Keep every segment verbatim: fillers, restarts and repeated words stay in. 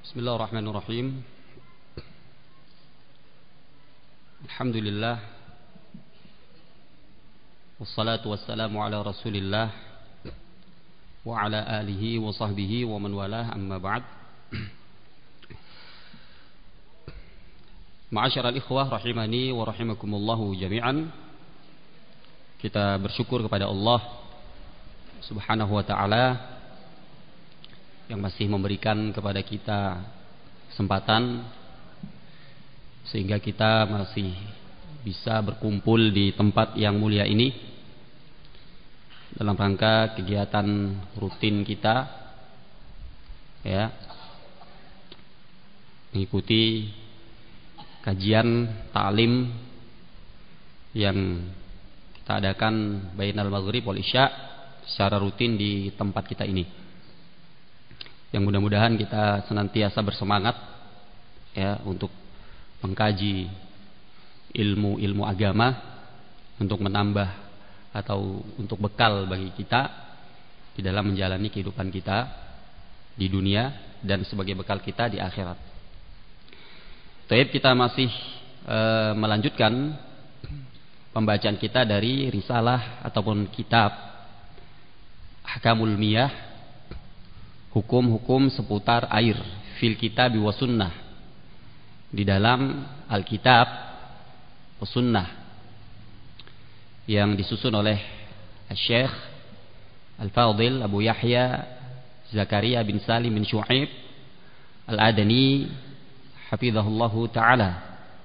Bismillahirrahmanirrahim. Alhamdulillah. Wassalatu wassalamu ala Rasulillah wa ala alihi wa sahbihi wa man walah, amma ba'd. Ma'asyiral ikhwah rahimani wa rahimakumullahu jami'an. Kita bersyukur kepada Allah Subhanahu wa ta'ala yang masih memberikan kepada kita kesempatan sehingga kita masih bisa berkumpul di tempat yang mulia ini dalam rangka kegiatan rutin kita, ya, mengikuti kajian ta'lim yang kita adakan bainal maghrib wal isya secara rutin di tempat kita ini. Yang mudah-mudahan kita senantiasa bersemangat, ya, untuk mengkaji ilmu-ilmu agama untuk menambah atau untuk bekal bagi kita di dalam menjalani kehidupan kita di dunia dan sebagai bekal kita di akhirat. Taib, kita masih e, melanjutkan pembacaan kita dari risalah ataupun kitab Ahkamul Miyah, hukum-hukum seputar air, fil kitab wa sunnah, di dalam Alkitab wa sunnah, yang disusun oleh Syekh Al-Fadhil Abu Yahya Zakaria bin Salim bin Syu'aib Al-Adani hafizahullahu ta'ala.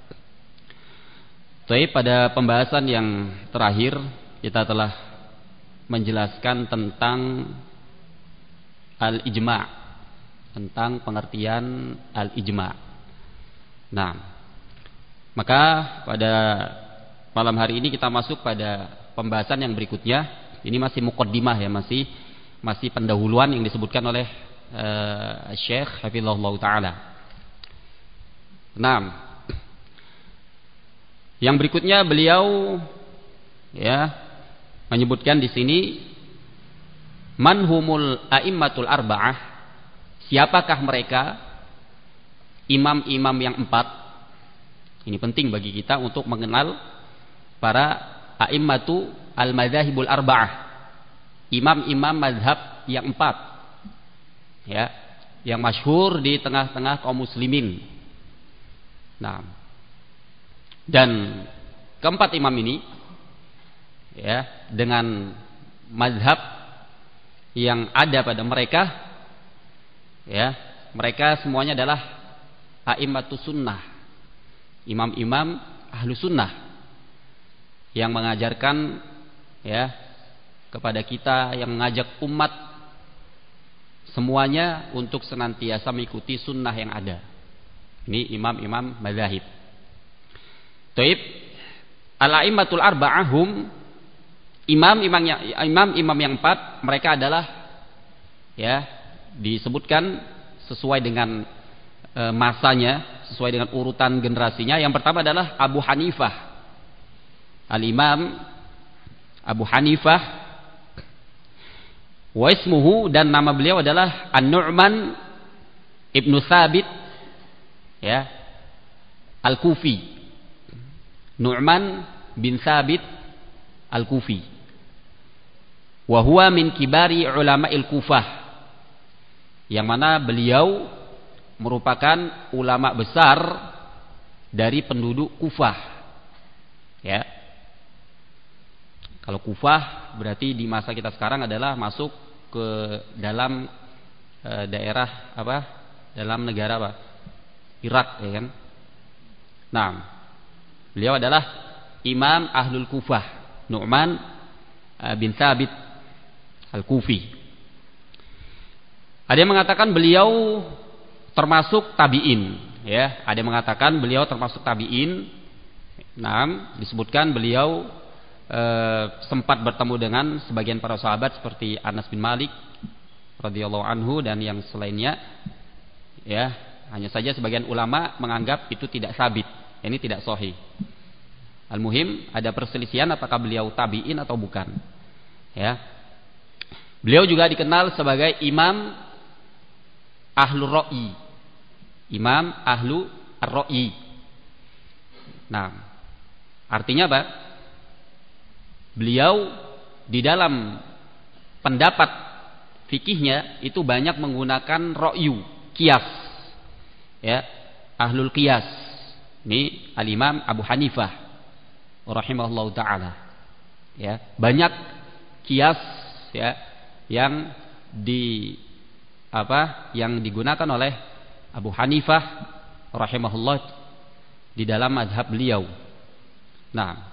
Baik, pada pembahasan yang terakhir kita telah menjelaskan tentang al-ijma', tentang pengertian al-ijma'. Nah, maka pada malam hari ini kita masuk pada pembahasan yang berikutnya. Ini masih muqaddimah, ya, masih masih pendahuluan yang disebutkan oleh uh, Syekh hafizahullah taala. Nah, yang berikutnya beliau, ya, menyebutkan di sini manhumul a'immatul arba'ah, siapakah mereka imam-imam yang empat. Ini penting bagi kita untuk mengenal para a'immatu al-madzahibul arba'ah, imam-imam mazhab yang empat, ya, yang masyhur di tengah-tengah kaum muslimin. Nah, dan keempat imam ini, ya, dengan mazhab yang ada pada mereka, ya, mereka semuanya adalah a'immatus sunnah, imam-imam ahlu sunnah yang mengajarkan, ya, kepada kita, yang mengajak umat semuanya untuk senantiasa mengikuti sunnah yang ada. Ini imam-imam mazahib. Taib, al-a'immatul arba'ahum, imam-imam yang imam-imam yang empat, mereka adalah, ya, disebutkan sesuai dengan e, masanya, sesuai dengan urutan generasinya. Yang pertama adalah Abu Hanifah, al-Imam Abu Hanifah, wa ismuhu, dan nama beliau adalah An-Nu'man ibnu Thabit, ya, Al-Kufi, Nu'man bin Thabit Al-Kufi, wa huwa min kibari ulama'il Kufah, yang mana beliau merupakan ulama besar dari penduduk Kufah, ya. Kalau Kufah berarti di masa kita sekarang adalah masuk ke dalam e, daerah apa? Dalam negara apa? Irak, ya kan? Nah, beliau adalah Imam Ahlul Kufah, Nu'man bin Thabit Al-Kufi. Ada yang mengatakan beliau termasuk tabi'in, ya. Ada yang mengatakan beliau termasuk tabi'in. Nah, disebutkan beliau e, sempat bertemu dengan sebagian para sahabat seperti Anas bin Malik radhiyallahu anhu dan yang selainnya, ya. Hanya saja sebagian ulama menganggap itu tidak sabit, ini tidak sahih. Al-muhim, ada perselisihan apakah beliau tabi'in atau bukan, ya. Beliau juga dikenal sebagai imam ahlur ra'i, Imam ahlu ar-ra'yi. Nah, artinya apa? Beliau di dalam pendapat fikihnya itu banyak menggunakan ra'yu, qiyas. Ya, ahlul qiyas. Ini al-Imam Abu Hanifah rahimahullahu taala. Ya, banyak qiyas ya yang di apa? Yang digunakan oleh Abu Hanifah rahimahullah di dalam mazhab beliau. Nah,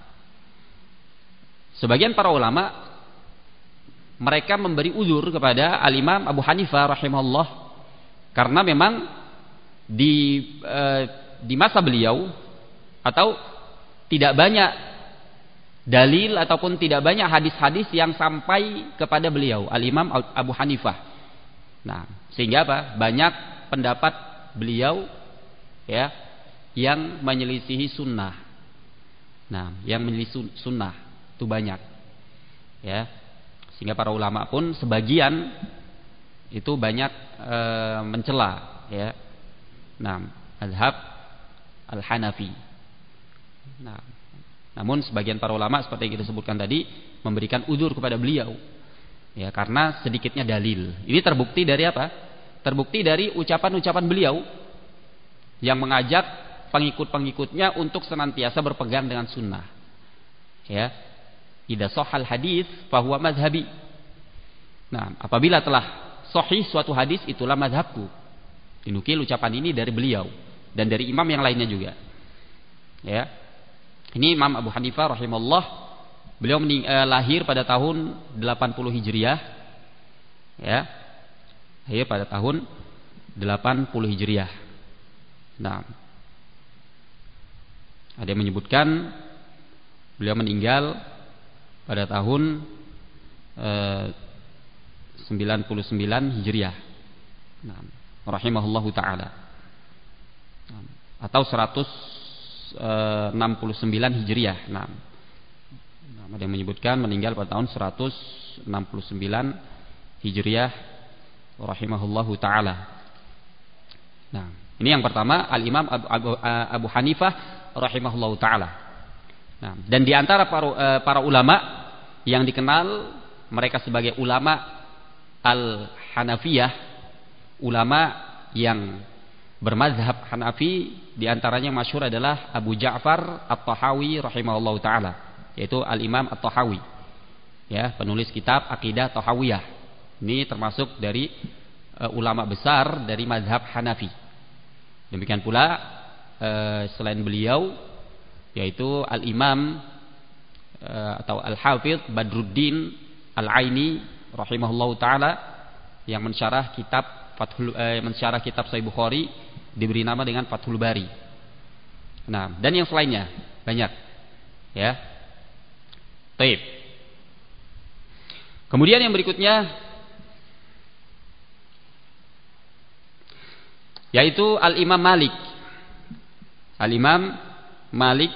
sebagian para ulama mereka memberi uzur kepada al-Imam Abu Hanifah rahimahullah karena memang di eh, di masa beliau atau tidak banyak dalil ataupun tidak banyak hadis-hadis yang sampai kepada beliau al-Imam Abu Hanifah. Nah, sehingga apa? Banyak pendapat beliau ya yang menyelisihi sunnah. Nah, yang menyelisihi sunnah itu banyak ya, sehingga para ulama pun sebagian itu banyak e, mencela ya, nah, mazhab al-Hanafi. Nah, namun sebagian para ulama seperti yang kita sebutkan tadi memberikan uzur kepada beliau ya, karena sedikitnya dalil. Ini terbukti dari apa? Terbukti dari ucapan-ucapan beliau yang mengajak pengikut-pengikutnya untuk senantiasa berpegang dengan sunnah ya. Idza shahhal hadis fahuwa mazhabi. Nah, apabila telah sahih suatu hadis, itulah mazhabku. Dinukil ucapan ini dari beliau dan dari imam yang lainnya juga. Ya. Ini Imam Abu Hanifah rahimahullah, beliau mening- eh, lahir pada tahun delapan puluh Hijriah. Ya. Lahir pada tahun delapan puluh Hijriah. Nah, ada yang menyebutkan beliau meninggal pada tahun eh, sembilan puluh sembilan Hijriah. Nah, rahimahullahu taala. Nah, atau seratus enam puluh sembilan Hijriah. Nah, ada yang menyebutkan meninggal pada tahun seratus enam puluh sembilan Hijriah rahimahullahu taala. Nah, ini yang pertama al-Imam Abu, Abu, Abu Hanifah rahimahullahu taala. Nah, dan di antara para, para ulama yang dikenal mereka sebagai ulama al-Hanafiyah, ulama yang bermazhab Hanafi, di antaranya yang masyhur adalah Abu Ja'far At-Tahawi rahimahullahu taala, yaitu al-Imam At-Tahawi. Ya, penulis kitab Aqidah Tahawiyah. Ini termasuk dari uh, ulama besar dari mazhab Hanafi. Demikian pula uh, selain beliau yaitu al-Imam uh, atau al-Hafidz Badruddin Al-Aini rahimahullahu taala yang mensyarah kitab Fathul eh, mensyarah kitab Sahih Bukhari diberi nama dengan Fathul Bari. Nah, dan yang selainnya banyak. Ya. Baik. Kemudian yang berikutnya yaitu Al-Imam Malik. Al-Imam Malik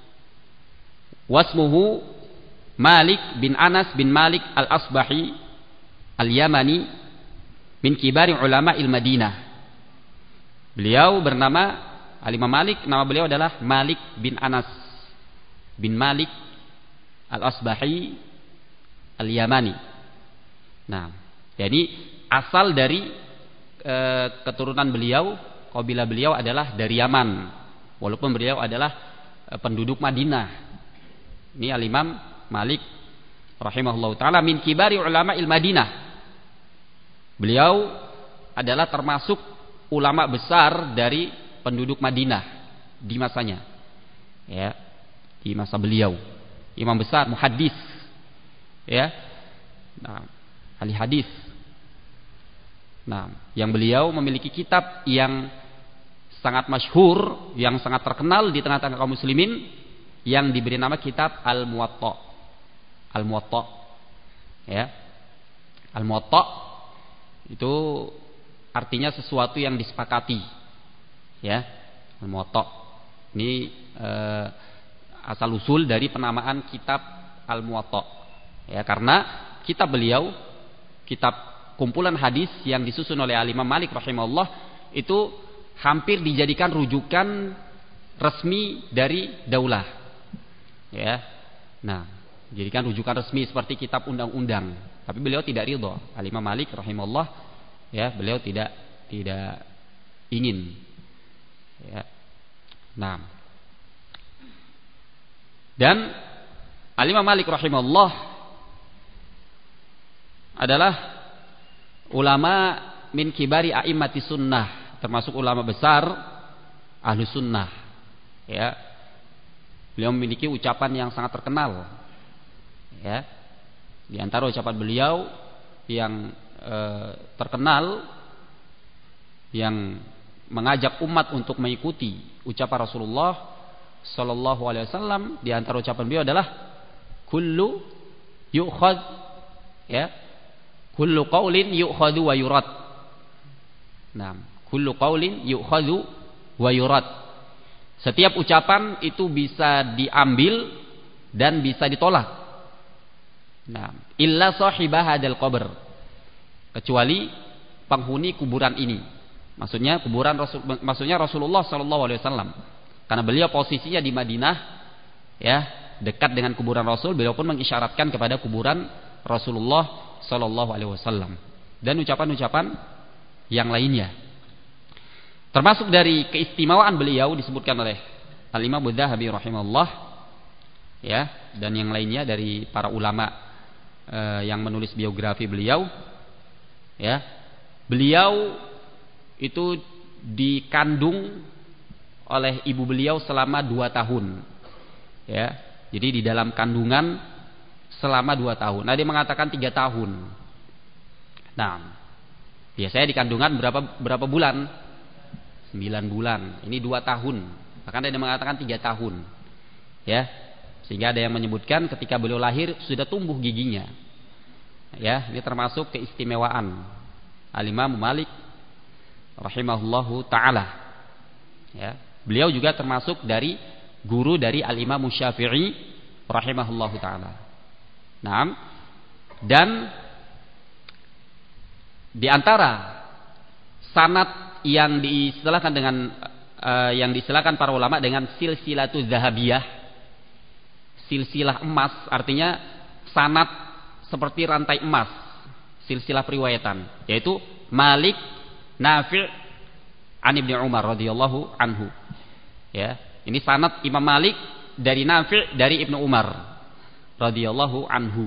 wasmuhu Malik bin Anas bin Malik Al-Asbahi Al-Yamani min kibari ulama il-Madinah. Beliau bernama Al-Imam Malik, nama beliau adalah Malik bin Anas bin Malik Al-Asbahi Al-Yamani. Nah, jadi asal dari e, keturunan beliau, kabilah beliau adalah dari Yaman. Walaupun beliau adalah e, penduduk Madinah. Ini Al-Imam Malik rahimahullahu taala min kibari ulama il-Madinah. Beliau adalah termasuk ulama besar dari penduduk Madinah di masanya. Ya, di masa beliau. Imam besar, muhaddis. Ya. Nah, ahli hadis. Nah, yang beliau memiliki kitab yang sangat masyhur, yang sangat terkenal di tengah-tengah kaum muslimin, yang diberi nama kitab Al-Muwatta. Al-Muwatta. Ya. Al-Muwatta itu artinya sesuatu yang disepakati. Ya. Al-Muwatta. Ini eh, asal usul dari penamaan kitab Al-Muwatta. Ya, karena kitab beliau, kitab kumpulan hadis yang disusun oleh Al-Imam Malik rahimahullah itu hampir dijadikan rujukan resmi dari daulah. Ya. Nah, dijadikan rujukan resmi seperti kitab undang-undang. Tapi beliau tidak ridho. Al-Imam Malik rahimahullah, ya, beliau tidak tidak ingin. Ya. Nah. Dan Al-Imam Malik rahimahullah adalah ulama min kibari a'immati sunnah, termasuk ulama besar ahlu sunnah. Ya, beliau memiliki ucapan yang sangat terkenal. Ya, di antara ucapan beliau yang e, terkenal, yang mengajak umat untuk mengikuti ucapan Rasulullah Sallallahu Alaihi Wasallam, di antara ucapan beliau adalah kullu yu'khad, ya, kullu qaulin yu'khadu wa yurad. Nah, kullu qaulin yu'khadu wa yurad. Setiap ucapan itu bisa diambil dan bisa ditolak. Nah, illa sahibah hadal qabr, kecuali penghuni kuburan ini. Maksudnya kuburan Rasul, maksudnya Rasulullah Sallallahu Alaihi Wasallam. Karena beliau posisinya di Madinah, ya, dekat dengan kuburan Rasul, beliau pun mengisyaratkan kepada kuburan Rasulullah Sallallahu Alaihi Wasallam. Dan ucapan-ucapan yang lainnya. Termasuk dari keistimewaan beliau disebutkan oleh Al-Imam Adz-Dzahabi rahimahullah, ya, dan yang lainnya dari para ulama eh, yang menulis biografi beliau, ya, beliau itu dikandung oleh ibu beliau selama dua tahun, ya, jadi di dalam kandungan selama dua tahun. Ada yang mengatakan tiga tahun. Nah, biasanya di kandungan berapa berapa bulan? Sembilan bulan. Ini dua tahun. Bahkan ada yang mengatakan tiga tahun, ya, sehingga ada yang menyebutkan ketika beliau lahir sudah tumbuh giginya. Ya, ini termasuk keistimewaan Al-Imam Malik rahimahullahu taala. Ya, beliau juga termasuk dari guru dari Al-Imam Syafi'i rahimahullahu taala. Nah, dan di antara sanad yang diistilahkan dengan uh, yang diistilahkan para ulama dengan silsilatuz zahabiyah, silsilah emas, artinya sanad seperti rantai emas, silsilah periwayatan, yaitu Malik, Nafi' an Ibnu Umar radhiyallahu anhu. Ya, ini sanad Imam Malik dari Nafi' dari Ibnu Umar radhiyallahu anhu.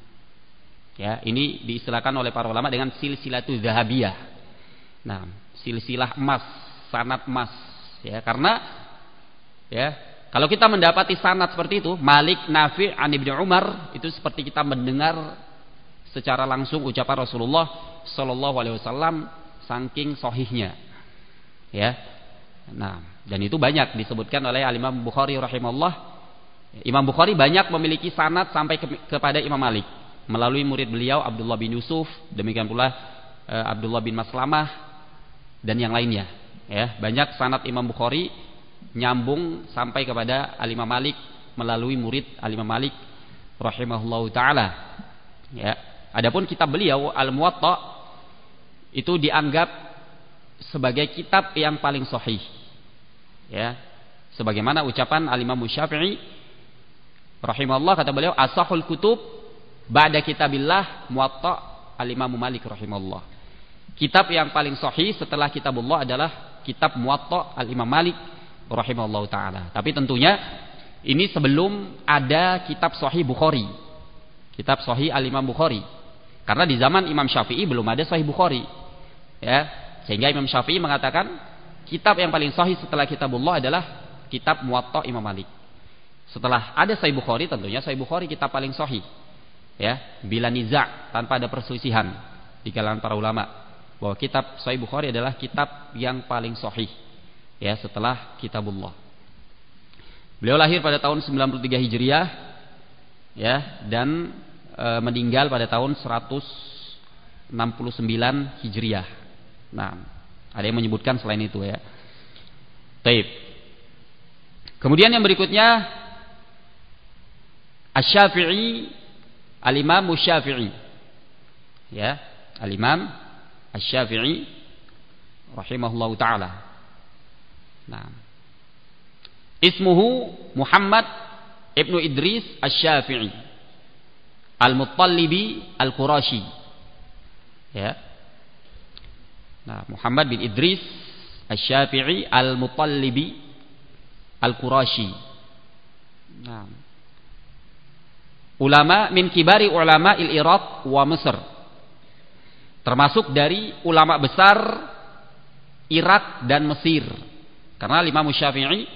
Ya, ini diistilahkan oleh para ulama dengan silsilatuz zahabiyah. Nah, silsilah emas, sanad emas, ya, karena, ya, kalau kita mendapati sanad seperti itu, Malik, Nafi' an Ibnu Umar, itu seperti kita mendengar secara langsung ucapan Rasulullah Sallallahu Alaihi Wasallam, saking sahihnya. Ya, nah, dan itu banyak disebutkan oleh Al-Imam Bukhari rahimahullah. Imam Bukhari banyak memiliki sanad sampai ke, kepada Imam Malik melalui murid beliau Abdullah bin Yusuf, demikian pula uh, Abdullah bin Maslamah dan yang lainnya. Ya, banyak sanad Imam Bukhari nyambung sampai kepada Al-Imam Malik melalui murid Al-Imam Malik rahimahullahu taala. Ya, adapun kitab beliau Al-Muwatta itu dianggap sebagai kitab yang paling sahih. Ya, sebagaimana ucapan Al-Imam Syafi'i rahimahullah, kata beliau, asahul kutub ba'da kitabillah Muwatta Al-Imam Malik rahimahullah. Kitab yang paling sahih setelah kitabullah adalah kitab Muwatta Al-Imam Malik rahimahullah taala. Tapi tentunya ini sebelum ada kitab Sahih Bukhari, kitab Sahih Al-Imam Bukhari. Karena di zaman Imam Syafi'i belum ada Sahih Bukhari. Ya, sehingga Imam Syafi'i mengatakan kitab yang paling sahih setelah kitabullah adalah kitab Muwatta Imam Malik. Setelah ada Sahih Bukhari, tentunya Sahih Bukhari kitab paling sahih. Ya, bila niza', tanpa ada perselisihan di kalangan para ulama bahwa kitab Sahih Bukhari adalah kitab yang paling sahih, ya, setelah kitabullah. Beliau lahir pada tahun sembilan puluh tiga Hijriah, ya, dan e, meninggal pada tahun seratus enam puluh sembilan Hijriah. Nah, ada yang menyebutkan selain itu, ya. Taib. Kemudian yang berikutnya Asy-Syafi'i, Al-Imam Syafi'i. Ya, Al-Imam Asy-Syafi'i rahimahullahu taala. Nah, ismuhu Muhammad ibnu Idris Asy-Syafi'i Al-Muttalibi Al-Qurashi. Ya. Nah, Muhammad bin Idris Asy-Syafi'i Al-Muttalibi Al-Qurashi. Nah, ulama min kibari ulama il-Iraq wa Mesir. Termasuk dari ulama besar Irak dan Mesir. Karena Imam Syafi'i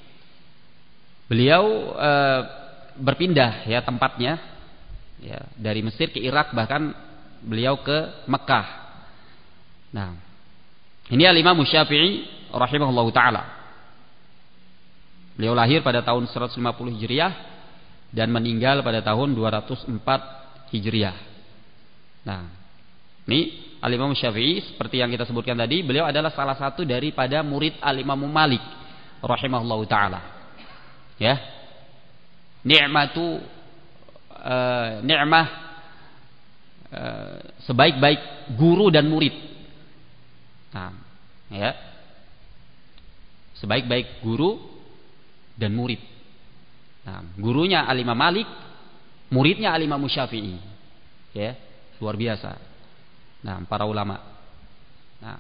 beliau e, berpindah ya tempatnya ya dari Mesir ke Irak, bahkan beliau ke Mekah. Nah, ini Imam Syafi'i rahimahullahu taala. Beliau lahir pada tahun seratus lima puluh Hijriah dan meninggal pada tahun dua ratus empat Hijriah. Nah, ini Al-Imam Syafi'i seperti yang kita sebutkan tadi, beliau adalah salah satu daripada murid Al-Imam Malik rahimahullahu taala. Ya. Ni'matu uh, ni'mah uh, sebaik-baik guru dan murid. Nah, ya. Sebaik-baik guru dan murid. Nah, gurunya Al-Imam Malik, muridnya Al-Imam Syafi'i. Ya, luar biasa. Nah, para ulama. Nah,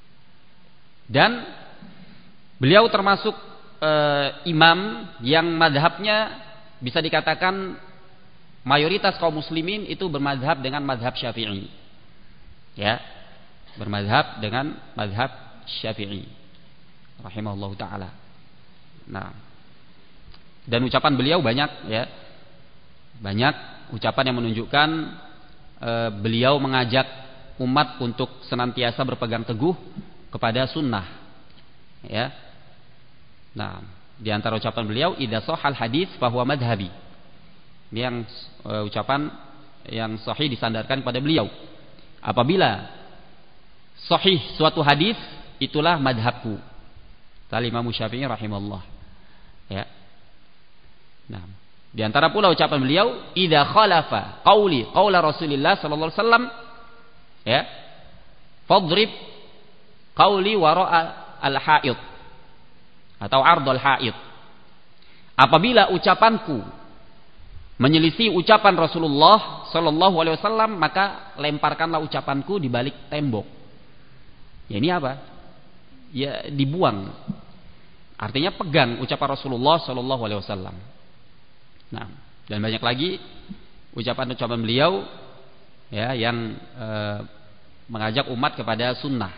dan beliau termasuk e, imam yang madhabnya bisa dikatakan mayoritas kaum muslimin itu bermadhab dengan madhab Syafi'i. Ya, bermadhab dengan madhab Syafi'i. Rahimahullah taala. Nah, dan ucapan beliau banyak ya, banyak ucapan yang menunjukkan e, beliau mengajak umat untuk senantiasa berpegang teguh kepada sunnah. Ya. Nah, di antara ucapan beliau, idza shahal hadis fahuwa madhhabi. Ini yang e, ucapan yang sahih disandarkan kepada beliau. Apabila sahih suatu hadis, itulah madhabku. Kata Imam Syafi'i rahimahullah. Ya. Nah, di antara pula ucapan beliau, idza khalafa qauli qaula Rasulillah sallallahu alaihi wasallam, ya, fadrib qauli wara'a al-ha'id atau ardul ha'id. Apabila ucapanku menyelisih ucapan Rasulullah sallallahu alaihi wasallam, maka lemparkanlah ucapanku di balik tembok. Ya, ini apa? Ya, dibuang. Artinya pegang ucapan Rasulullah sallallahu alaihi wasallam. Nah, dan banyak lagi ucapan-ucapan beliau ya yang e, mengajak umat kepada sunnah.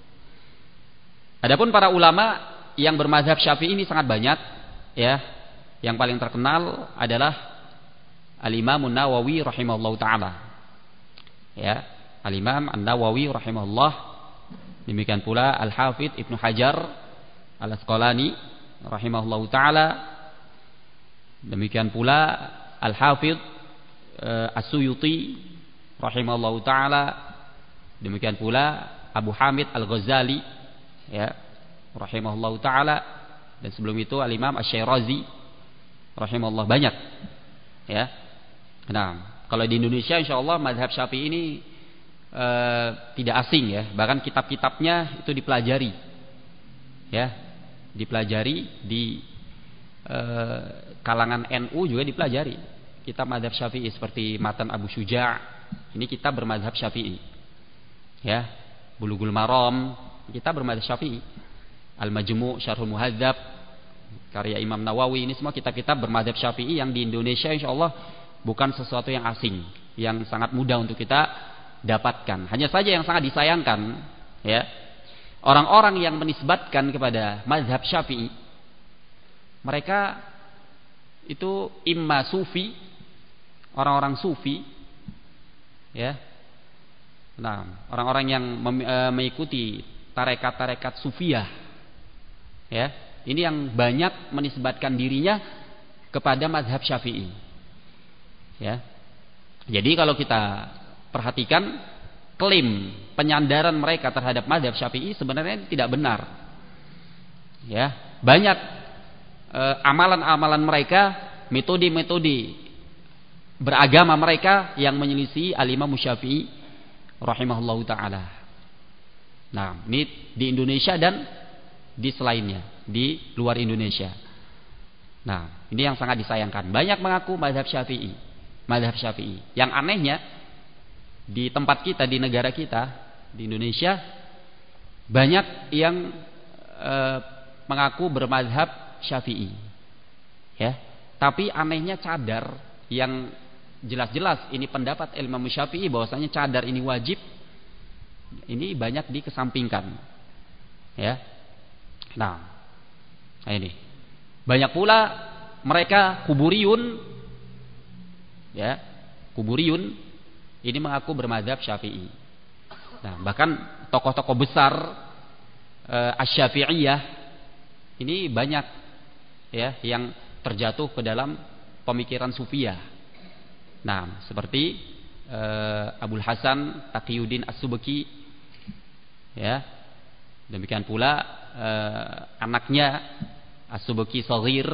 Adapun para ulama yang bermazhab Syafi'i ini sangat banyak ya. Yang paling terkenal adalah Al-Imam An-Nawawi rahimahullahu taala. Ya, Al-Imam An-Nawawi rahimahullah. Demikian pula Al-Hafidz Ibnu Hajar Al-Asqalani rahimahullahu taala. Demikian pula Al-Hafidz e, As-Suyuti rahimahullahu taala. Demikian pula Abu Hamid Al-Ghazali ya rahimahullahu taala, dan sebelum itu Al-Imam Asy-Syairazi rahimahullah, banyak ya. Nah, kalau di Indonesia insyaallah mazhab Syafi'i ini e, tidak asing ya, bahkan kitab-kitabnya itu dipelajari ya, dipelajari di e, kalangan N U juga dipelajari kitab mazhab Syafi'i seperti Matan Abu Syuja', ini kita bermazhab Syafi'i ya. Bulughul Maram kita bermazhab Syafi'i. Al-Majmu' Syarhul Muhadzab karya Imam Nawawi, ini semua kitab-kitab bermazhab Syafi'i yang di Indonesia insyaallah bukan sesuatu yang asing, yang sangat mudah untuk kita dapatkan. Hanya saja yang sangat disayangkan ya, orang-orang yang menisbatkan kepada mazhab Syafi'i, mereka itu imma sufi, orang-orang sufi ya. Nah, orang-orang yang mem- e, mengikuti tarekat-tarekat sufiyah ya, ini yang banyak menisbatkan dirinya kepada mazhab Syafi'i ya. Jadi kalau kita perhatikan, klaim penyandaran mereka terhadap mazhab Syafi'i sebenarnya tidak benar ya. Banyak e, amalan-amalan mereka, metode-metode beragama mereka yang menyelisih Al-Imam Syafi'i rahimahullahu taala. Nah, ini di Indonesia dan di selainnya, di luar Indonesia. Nah, ini yang sangat disayangkan. Banyak mengaku mazhab Syafi'i, mazhab Syafi'i. Yang anehnya di tempat kita, di negara kita, di Indonesia, banyak yang e, mengaku bermazhab Syafi'i. Ya, tapi anehnya cadar yang jelas-jelas ini pendapat Imam Syafi'i bahwasanya cadar ini wajib, ini banyak dikesampingkan. Ya. Nah, ini banyak pula mereka kuburiyun, ya, kuburiyun ini mengaku bermadzhab Syafi'i. Nah, bahkan tokoh-tokoh besar e, Asy-Syafi'iyah ini banyak, ya, yang terjatuh ke dalam pemikiran Sufiyah. Nah, seperti e, Abul Hasan Taqiyuddin As-Subki, ya. Demikian pula e, anaknya As-Subki Shaghir,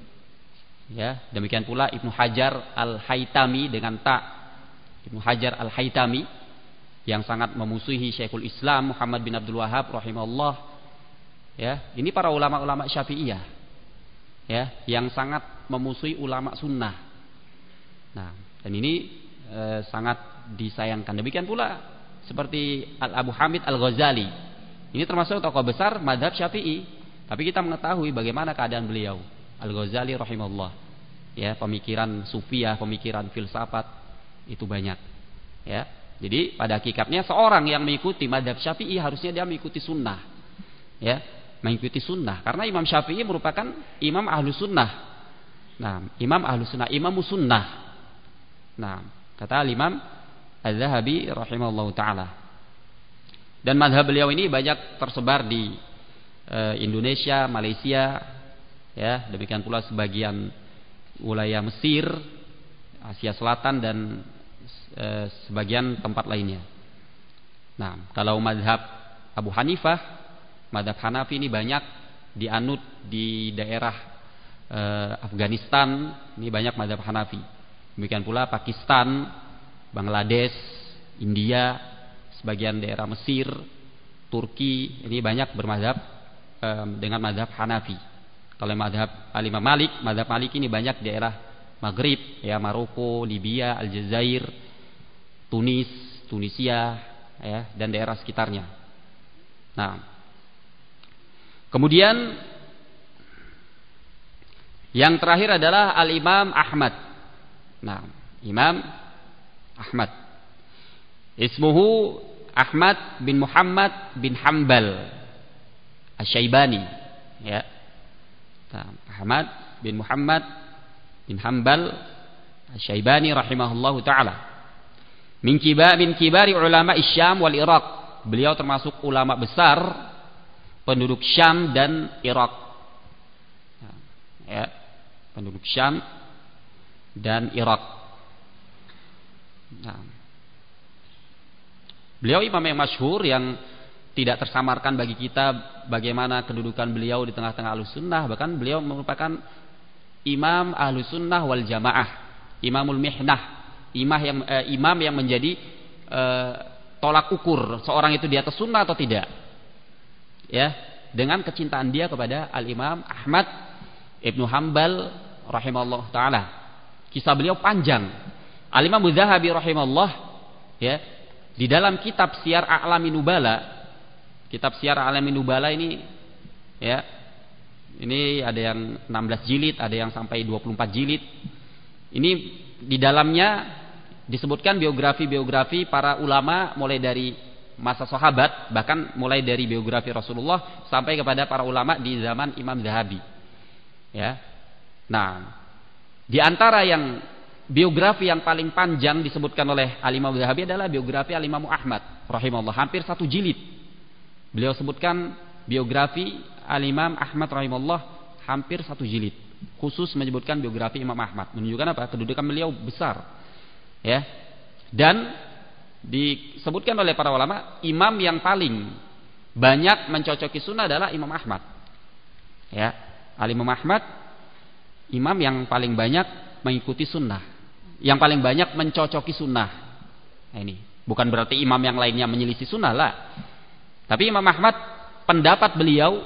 ya. Demikian pula Ibnu Hajar Al-Haytami dengan ta, Ibnu Hajar Al-Haytami yang sangat memusuhi Syekhul Islam Muhammad bin Abdul Wahhab rahimahullah, ya. Ini para ulama-ulama Syafi'iyah, ya, yang sangat memusuhi ulama sunnah. Nah, dan ini e, sangat disayangkan. Demikian pula seperti Al-Abu Hamid Al-Ghazali. Ini termasuk tokoh besar mazhab Syafi'i. Tapi kita mengetahui bagaimana keadaan beliau, Al-Ghazali rahimahullah. Ya, pemikiran sufiyah, pemikiran filsafat itu banyak. Ya. Jadi pada hakikatnya seorang yang mengikuti mazhab Syafi'i harusnya dia mengikuti sunnah. Ya, mengikuti sunnah. Karena Imam Syafi'i merupakan imam ahlu sunnah. Nah, imam ahlu sunnah, imam sunnah. Nah, kata Imam Az-Zahabi rahimahullah ta'ala. Dan mazhab beliau ini banyak tersebar di Indonesia, Malaysia, ya, demikian pula sebagian wilayah Mesir, Asia Selatan dan e, sebagian tempat lainnya. Nah, kalau mazhab Abu Hanifah, mazhab Hanafi ini banyak dianut di daerah e, Afghanistan, ini banyak mazhab Hanafi. Demikian pula Pakistan, Bangladesh, India, sebagian daerah Mesir, Turki, ini banyak bermazhab dengan mazhab Hanafi. Kalau mazhab Al-Imam Malik, mazhab Malik ini banyak di daerah Maghrib, ya, Maroko, Libya, Aljazair, Tunis, Tunisia, ya, dan daerah sekitarnya. Nah, kemudian yang terakhir adalah Al-Imam Ahmad. Nah, Imam Ahmad, ismuhu Ahmad bin Muhammad bin Hanbal Asy-Syaibani, ya. Ahmad bin Muhammad bin Hanbal Asy-Syaibani rahimahullahu taala. Min kibar min kibari ulama Syam wal Irak. Beliau termasuk ulama besar penduduk Syam dan Irak. Ya, penduduk Syam dan Irak. Nah, beliau imam yang masyhur yang tidak tersamarkan bagi kita bagaimana kedudukan beliau di tengah-tengah Ahlus Sunnah. Bahkan beliau merupakan imam Ahlus Sunnah wal Jamaah, imamul mihnah, imam yang eh, imam yang menjadi eh, tolak ukur seorang itu di atas sunnah atau tidak, ya, dengan kecintaan dia kepada Al-Imam Ahmad Ibnu Hanbal rahimahullah taala. Kisah beliau panjang. Al-Imam Az-Zahabi rahimahullah, ya, di dalam kitab Syiar A'lamin Nubala, kitab Syiar A'lamin Nubala ini, ya, ini ada yang enam belas jilid, ada yang sampai dua puluh empat jilid. Ini di dalamnya disebutkan biografi-biografi para ulama mulai dari masa sahabat, bahkan mulai dari biografi Rasulullah sampai kepada para ulama di zaman Imam Zahabi. Ya. Nah, di antara yang biografi yang paling panjang disebutkan oleh Al-Imam Zahabi adalah biografi Al-Imam Ahmad rahimahullah, hampir satu jilid. Beliau sebutkan biografi Al-Imam Ahmad rahimahullah hampir satu jilid, khusus menyebutkan biografi Imam Ahmad, menunjukkan apa? Kedudukan beliau besar, ya. Dan disebutkan oleh para ulama, imam yang paling banyak mencocoki sunnah adalah Imam Ahmad, ya. Al-Imam Ahmad imam yang paling banyak mengikuti sunnah, yang paling banyak mencocoki sunnah. Nah, ini bukan berarti imam yang lainnya menyelisih sunnah lah. Tapi Imam Ahmad, pendapat beliau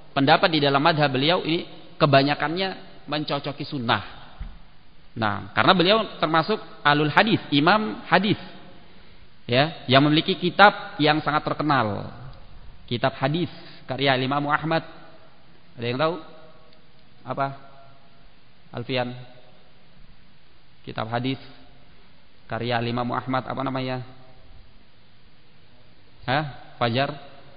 pendapat di dalam madhab beliau ini kebanyakannya mencocoki sunnah. Nah, karena beliau termasuk alul hadis, imam hadis, ya, yang memiliki kitab yang sangat terkenal, kitab hadis karya Imam Ahmad. Ada yang tahu apa? Alfian, kitab hadis karya Imam Ahmad apa namanya? Hah? Fajar?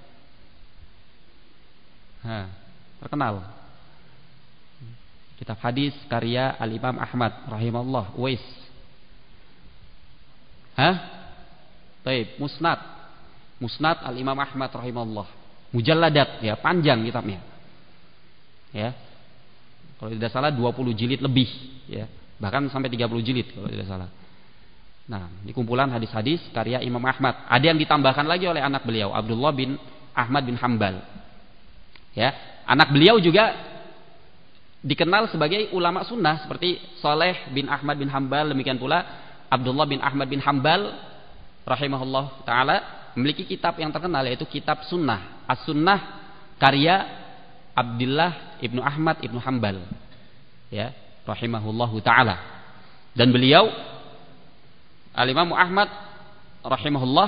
Hah, terkenal. Kitab hadis karya Al-Imam Ahmad rahimahullah, Uwais. Hah? Baik, Musnad. Musnad Al-Imam Ahmad rahimahullah. Mujalladat, ya, panjang kitabnya. Ya. Kalau tidak salah dua puluh jilid lebih, ya. Bahkan sampai tiga puluh jilid kalau tidak salah. Nah, ini kumpulan hadis-hadis karya Imam Ahmad. Ada yang ditambahkan lagi oleh anak beliau, Abdullah bin Ahmad bin Hambal. Ya, anak beliau juga dikenal sebagai ulama sunnah seperti Saleh bin Ahmad bin Hambal, demikian pula Abdullah bin Ahmad bin Hambal rahimahullah taala memiliki kitab yang terkenal yaitu kitab Sunnah, As-Sunnah karya Abdullah ibnu Ahmad ibnu Hambal, ya, rahimahullahu taala. Dan beliau Al-Imam Ahmad rahimahullah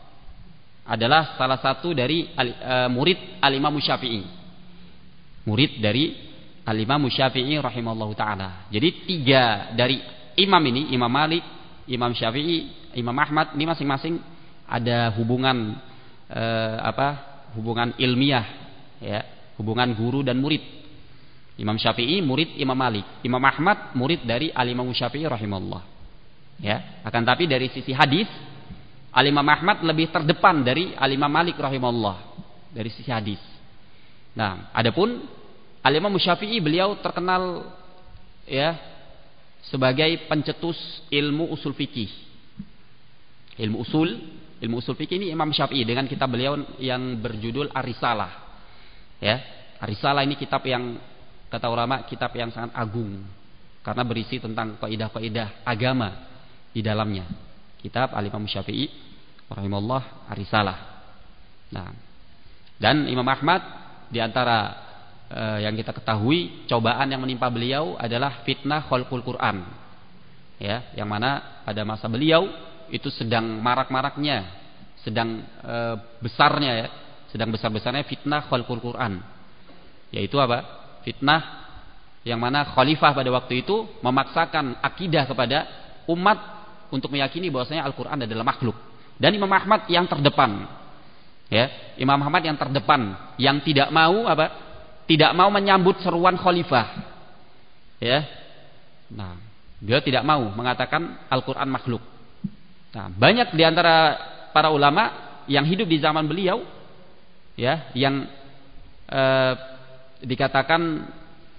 adalah salah satu dari uh, murid Al-Imam Syafi'i, murid dari Al-Imam Syafi'i rahimahullahu ta'ala. Jadi tiga dari imam ini, Imam Malik, Imam Syafi'i, Imam Ahmad, ini masing-masing ada hubungan eh, apa? Hubungan ilmiah, ya, hubungan guru dan murid. Imam Syafi'i murid Imam Malik, Imam Ahmad murid dari Al-Imam Syafi'i rahimahullah. Ya, akan tapi dari sisi hadis Al-Imam Ahmad lebih terdepan dari Al-Imam Malik rahimahullah dari sisi hadis. Nah, adapun Al-Imam Syafi'i beliau terkenal, ya, sebagai pencetus ilmu usul fikih. Ilmu usul, ilmu usul fikih ini Imam Syafi'i dengan kitab beliau yang berjudul Ar-Risalah. Ya, Ar-Risalah ini kitab yang kata ulama kitab yang sangat agung karena berisi tentang kaidah-kaidah agama di dalamnya. Kitab Al-Imam Syafi'i rahimahullah Ar-Risalah. Nah, dan Imam Ahmad di antara Uh, yang kita ketahui cobaan yang menimpa beliau adalah fitnah khalqul Quran, ya, yang mana pada masa beliau itu sedang marak-maraknya, sedang uh, besarnya, ya, sedang besar-besarnya fitnah khalqul Quran, yaitu apa? Fitnah yang mana khalifah pada waktu itu memaksakan akidah kepada umat untuk meyakini bahwasanya Al-Quran adalah makhluk. Dan Imam Ahmad yang terdepan, ya, Imam Ahmad yang terdepan yang tidak mau apa? Tidak mau menyambut seruan khalifah, ya. Nah, dia tidak mau mengatakan Al-Quran makhluk. Nah, banyak diantara para ulama yang hidup di zaman beliau, ya, yang eh, dikatakan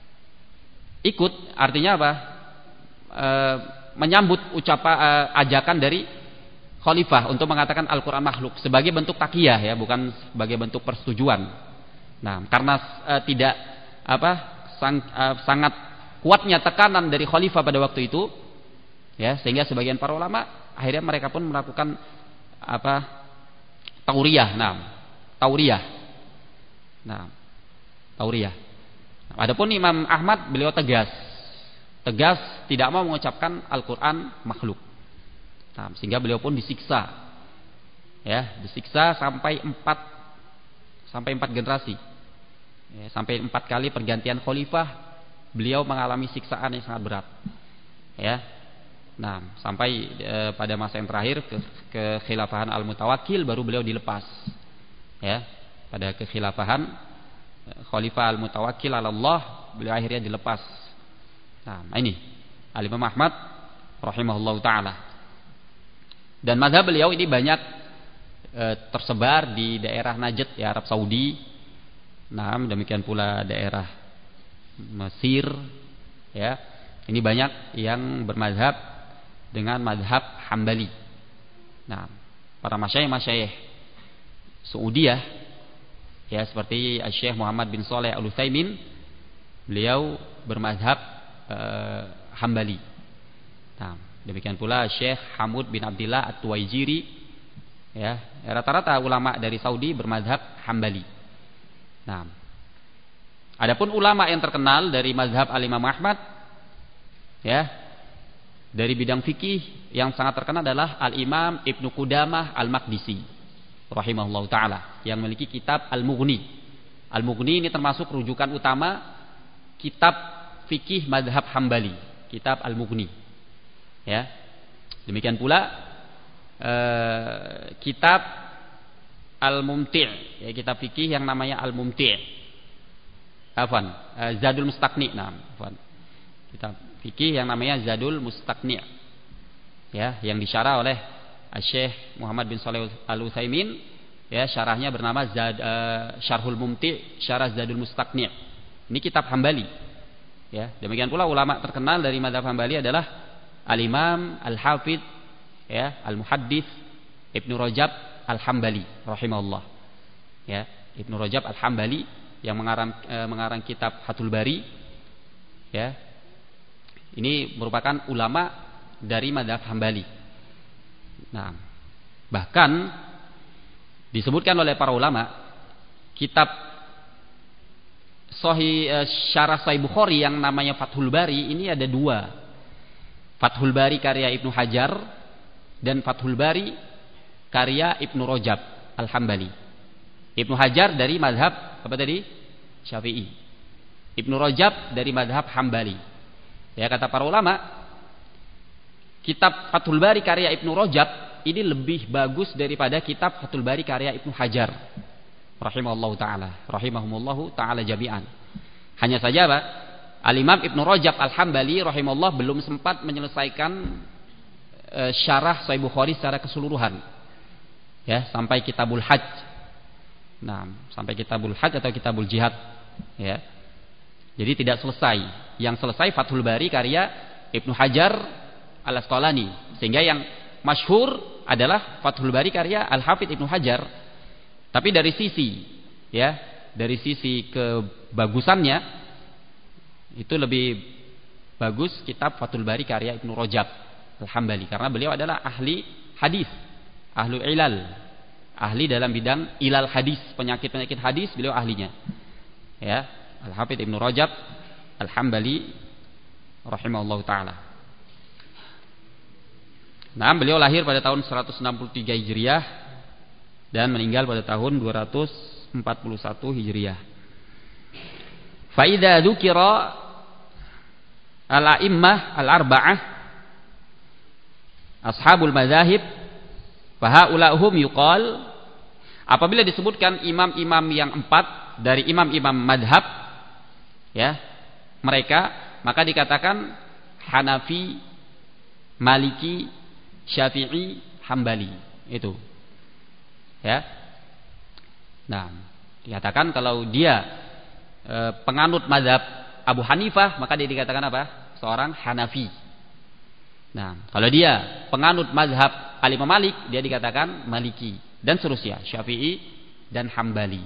ikut, artinya apa? Eh, menyambut ucapan eh, ajakan dari khalifah untuk mengatakan Al-Quran makhluk sebagai bentuk takiyah, ya, bukan sebagai bentuk persetujuan. Nah, karena uh, tidak apa sang, uh, sangat kuatnya tekanan dari khalifah pada waktu itu, ya, sehingga sebagian para ulama akhirnya mereka pun melakukan apa tauriyah. Nah, tauriyah. Nah, tauriyah. Nah, adapun Imam Ahmad beliau tegas, tegas tidak mau mengucapkan Al-Quran makhluk. Nah, sehingga beliau pun disiksa, ya, disiksa sampai empat sampai empat generasi. Ya, sampai empat kali pergantian khalifah beliau mengalami siksaan yang sangat berat, ya. Nah, sampai e, pada masa yang terakhir ke, kekhilafahan Al-Mutawakkil baru beliau dilepas, ya. Pada kekhilafahan e, Khalifah Al-Mutawakkil ala Allah beliau akhirnya dilepas. Nah, ini Al-Imam Ahmad rahimahullahu taala. Dan mazhab beliau ini banyak e, tersebar di daerah Najd, ya, Arab Saudi. Nah, demikian pula daerah Mesir, ya. Ini banyak yang bermazhab dengan mazhab Hambali. Nah, para masyayikh-masyayikh Saudiyah, ya, seperti Syekh Muhammad bin Shalih Al-Utsaimin, beliau bermazhab eh, Hambali. Nah, demikian pula Syekh Hamud bin Abdillah At-Tuwaijiri, ya, rata-rata ulama dari Saudi bermazhab Hambali. Nah, Adapun ulama yang terkenal dari mazhab Al-Imam Ahmad, ya, dari bidang fikih yang sangat terkenal adalah Al-Imam Ibnu Qudamah Al-Maqdisi rahimahullah ta'ala, yang memiliki kitab Al-Mughni. Al-Mughni ini termasuk rujukan utama kitab fikih mazhab Hambali, kitab Al-Mughni. Ya. Demikian pula eh, kitab Al-Mumti', ya, kitab fikih yang namanya Al-Mumti'. Afwan, eh, Zadul Mustaqni', nah, afwan. Kitab fikih yang namanya Zadul Mustaqni'. Ya, yang disyarah oleh Syekh Muhammad bin Shalih Al-Utsaimin, ya, syarahnya bernama Zad, uh, Syarhul Mumti', Syarah Zadul Mustaqni'. Ini kitab Hambali. Ya, demikian pula ulama terkenal dari mazhab Hambali adalah Al-Imam Al-Hafidz, ya, Al-Muhaddits Ibnu Rajab Al-Hambali rahimahullah. Ya, Ibnu Rajab Al-Hambali yang mengarang eh, mengarang kitab Fathul Bari. Ya. Ini merupakan ulama dari mazhab Hambali. Nah, bahkan disebutkan oleh para ulama, kitab Sahih eh, Syarah Sahih Bukhari yang namanya Fathul Bari ini ada dua. Fathul Bari karya Ibnu Hajar dan Fathul Bari karya Ibnu Rajab Al-Hambali. Ibnu Hajar dari mazhab apa tadi? Syafi'i. Ibnu Rajab dari mazhab Hambali. Ya, kata para ulama, kitab Fathul Bari karya Ibnu Rajab ini lebih bagus daripada kitab Fathul Bari karya Ibnu Hajar rahimahullahu taala, rahimahumullahu taala jami'an. Hanya saja Pak, Al-Imam Ibnu Rajab Al-Hambali rahimahullah belum sempat menyelesaikan e, syarah Sahih Bukhari secara keseluruhan. Ya, sampai Kitabul Hajj. Nah, sampai Kitabul Hajj atau Kitabul Jihad, ya. Jadi tidak selesai. Yang selesai Fathul Bari karya Ibnu Hajar Al-Asqalani, sehingga yang masyhur adalah Fathul Bari karya Al-Hafidz Ibnu Hajar. Tapi dari sisi, ya, dari sisi kebagusannya itu lebih bagus kitab Fathul Bari karya Ibnu Rajab Al-Hambali, karena beliau adalah ahli hadis, ahlu ilal, ahli dalam bidang ilal hadis, penyakit-penyakit hadis, beliau ahlinya. Ya, Al-Hafidz Ibnu Rajab Al-Hambali rahimahullahu taala. Nah, beliau lahir pada tahun seratus enam puluh tiga Hijriah dan meninggal pada tahun dua ratus empat puluh satu Hijriah. Fa idza dzukira al-a'immah al-arba'ah ashabul madzahib fa haula'hum yuqal, apabila disebutkan imam-imam yang empat dari imam-imam madhab, ya, mereka, maka dikatakan Hanafi, Maliki, Syafi'i, Hambali. Itu, ya. Nah, dikatakan kalau dia e, penganut mazhab Abu Hanifah, maka dia dikatakan apa? Seorang Hanafi. Nah, kalau dia penganut mazhab Al-Imam Malik, dia dikatakan Maliki, dan seterusnya, Syafi'i dan Hambali.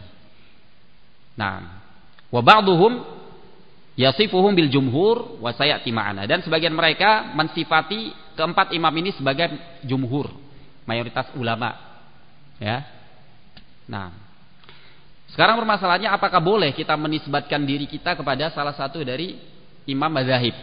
Nah, wa ba'duhum yasifuhum bil jumhur wa sayati ma'ana, dan sebagian mereka mensifati keempat imam ini sebagai jumhur, mayoritas ulama, ya. Nah, sekarang permasalahannya, apakah boleh kita menisbatkan diri kita kepada salah satu dari imam mazahib?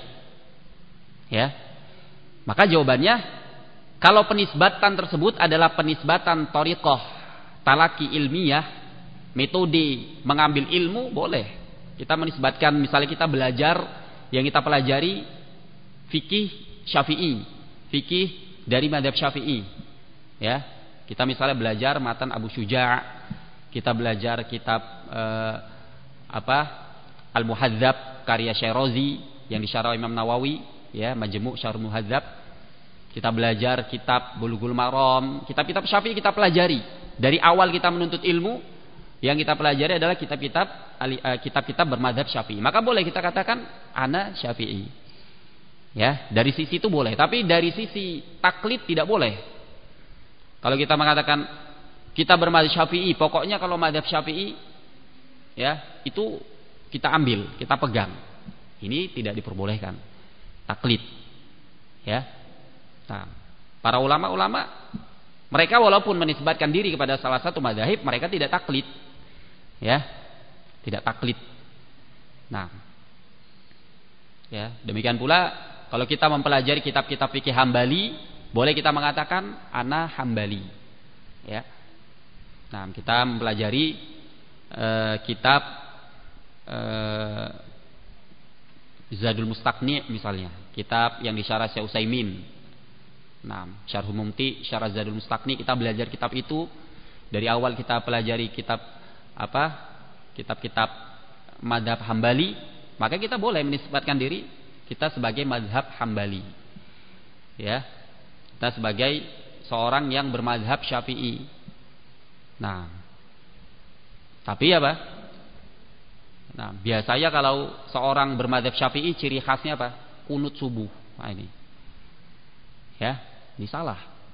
Ya. Maka jawabannya, kalau penisbatan tersebut adalah penisbatan thariqah talaki ilmiah, metode mengambil ilmu, boleh kita menisbatkan. Misalnya kita belajar, yang kita pelajari fikih Syafi'i, fikih dari mazhab Syafi'i, ya. Kita misalnya belajar matan Abu Syuja', kita belajar kitab eh, apa Al-Muhadzab karya Syirazi yang disyarah Imam Nawawi, ya, Majmu' Syarh Muhadzab. Kita belajar kitab Bulughul Maram, kitab-kitab Syafi'i kita pelajari. Dari awal kita menuntut ilmu, yang kita pelajari adalah kitab-kitab kitab-kitab bermadzhab Syafi'i. Maka boleh kita katakan ana Syafi'i. Ya, dari sisi itu boleh, tapi dari sisi taklid tidak boleh. Kalau kita mengatakan kita bermadzhab Syafi'i, pokoknya kalau madzhab Syafi'i, ya, itu kita ambil, kita pegang. Ini tidak diperbolehkan. Taklid. Ya. Nah, para ulama-ulama, mereka walaupun menisbatkan diri kepada salah satu mazhab, mereka tidak taklid. Ya. Tidak taklid. Nah, ya, demikian pula kalau kita mempelajari kitab-kitab fikih Hambali, boleh kita mengatakan ana Hambali. Ya. Nah, kita mempelajari uh, kitab uh, Zadul Mustaqni misalnya, kitab yang disyarah Syekh Utsaimin. Nah, Syarhul Mumti, Syarah Zadul Mustaqni, kita belajar kitab itu dari awal, kita pelajari kitab apa? Kitab-kitab mazhab Hambali, maka kita boleh menisbatkan diri kita sebagai mazhab Hambali. Ya. Kita sebagai seorang yang bermazhab Syafi'i. Nah, tapi apa? Nah, biasanya kalau seorang bermazhab Syafi'i, ciri khasnya apa? Kunut subuh. Nah, ini. Ya, ini salah.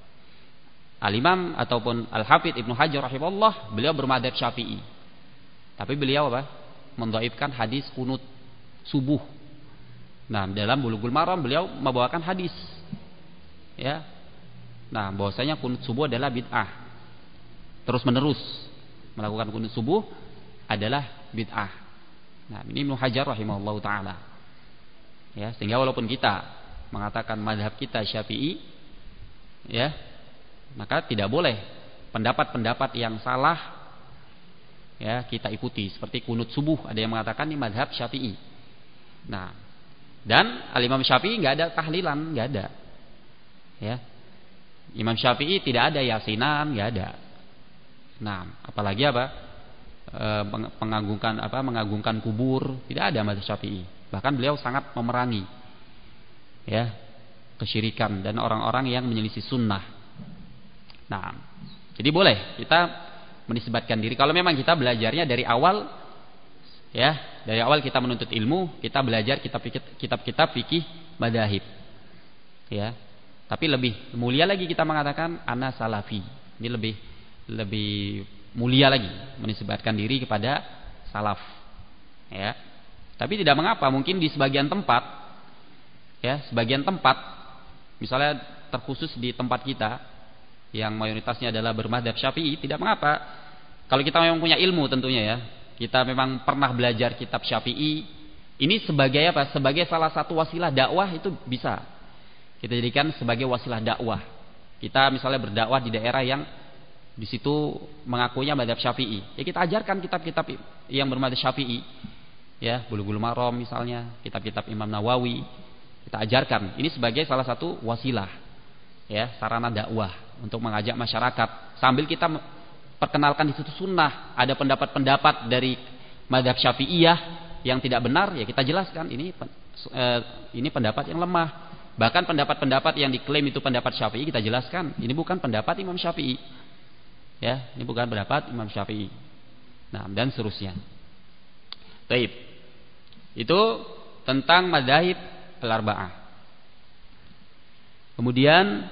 Al-Imam ataupun Al-Hafidz Ibnu Hajar rahimahullah, beliau bermadzhab Syafi'i. Tapi beliau apa? Mendhaifkan hadis kunut subuh. Nah, dalam Bulughul Maram beliau membawakan hadis. Ya. Nah, bahwasanya kunut subuh adalah bid'ah. Terus menerus melakukan kunut subuh adalah bid'ah. Nah, ini Ibnu Hajar rahimahullah taala. Ya, sehingga walaupun kita mengatakan mazhab kita Syafi'i, ya, maka tidak boleh pendapat-pendapat yang salah, ya, kita ikuti. Seperti kunut subuh, ada yang mengatakan ini mazhab Syafi'i. Nah, dan Al-Imam Syafi'i nggak ada tahlilan, nggak ada. Ya, Imam Syafi'i tidak ada yasinan, nggak ada. Nah, apalagi apa? E, mengagungkan apa? Mengagungkan kubur, tidak ada mazhab Syafi'i. Bahkan beliau sangat memerangi, ya, kesyirikan dan orang-orang yang menyelisih sunnah. Nah, jadi boleh kita menisbatkan diri kalau memang kita belajarnya dari awal, ya, dari awal kita menuntut ilmu, kita belajar kitab-kitab fikih madzhab, ya. Tapi lebih mulia lagi kita mengatakan ana salafi. Ini lebih lebih mulia lagi menisbatkan diri kepada salaf, ya. Tapi tidak mengapa, mungkin di sebagian tempat, ya, sebagian tempat, misalnya terkhusus di tempat kita yang mayoritasnya adalah bermadzhab Syafi'i, tidak mengapa. Kalau kita memang punya ilmu tentunya, ya, kita memang pernah belajar kitab Syafi'i, ini sebagai apa? Sebagai salah satu wasilah dakwah, itu bisa kita jadikan sebagai wasilah dakwah. Kita misalnya berdakwah di daerah yang di situ mengakuinya madzhab Syafi'i, ya kita ajarkan kitab-kitab yang bermadzhab Syafi'i, ya, Bulughul Maram misalnya, kitab-kitab Imam Nawawi, kita ajarkan. Ini sebagai salah satu wasilah, ya, sarana dakwah untuk mengajak masyarakat sambil kita perkenalkan di situ sunnah. Ada pendapat-pendapat dari madzhab Syafi'iyah yang tidak benar, ya kita jelaskan ini eh, ini pendapat yang lemah. Bahkan pendapat-pendapat yang diklaim itu pendapat Syafi'i, kita jelaskan ini bukan pendapat Imam Syafi'i, ya, ini bukan pendapat Imam Syafi'i. Nah, dan seterusnya. Baik. Itu tentang madzhab al-arba'ah. Kemudian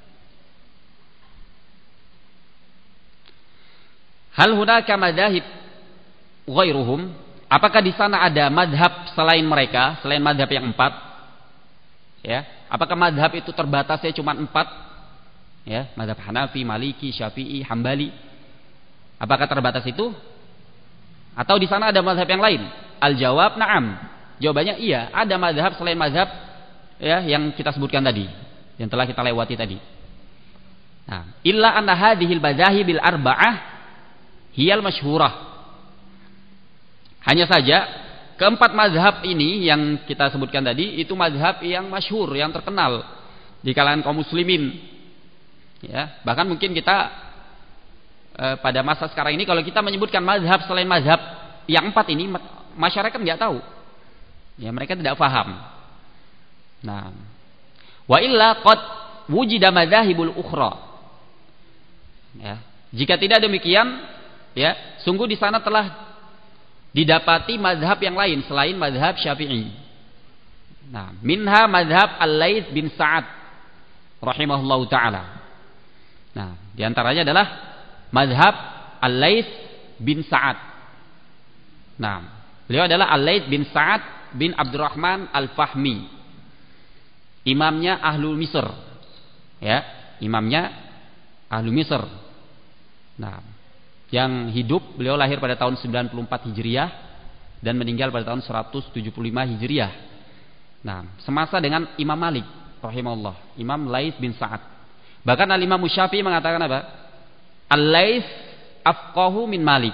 hal hunaka madzhab ghairuhum? Apakah di sana ada madhab selain mereka, selain madhab yang empat? Ya, apakah madhab itu terbatasnya cuma empat? Ya, madhab Hanafi, Maliki, Syafi'i, Hambali. Apakah terbatas itu? Atau di sana ada madhab yang lain? Al-jawab na'am. Jawabannya iya, ada madhab selain madhab, ya, yang kita sebutkan tadi, yang telah kita lewati tadi. Nah, illa anna hadhil madzahibil arba'ah hiyal masyhurah. Hanya saja keempat mazhab ini yang kita sebutkan tadi itu mazhab yang masyhur, yang terkenal di kalangan kaum muslimin. Ya, bahkan mungkin kita eh, pada masa sekarang ini kalau kita menyebutkan mazhab selain mazhab yang empat ini, masyarakat nggak tahu. Ya, mereka tidak paham. Nah, wa illa qad wujida madzahibul ukhra. Ya, jika tidak demikian, ya, sungguh di sana telah didapati mazhab yang lain selain mazhab Syafi'i. Nah, minha mazhab Al-Laits bin Sa'ad rahimahullahu taala. Nah, di antaranya adalah mazhab Al-Laits bin Sa'ad. Nah, beliau adalah Al-Laits bin Sa'ad bin Abdurrahman Al-Fahmi. Imamnya Ahlul Misr. Ya, imamnya Ahlul Misr. Nah, yang hidup, beliau lahir pada tahun sembilan puluh empat Hijriah, dan meninggal pada tahun seratus tujuh puluh lima Hijriah. Nah, semasa dengan Imam Malik rahimahullah, Imam Laits bin Sa'ad. Bahkan Al-Imam Syafi'i mengatakan apa? Al-Laits afqahu min Malik.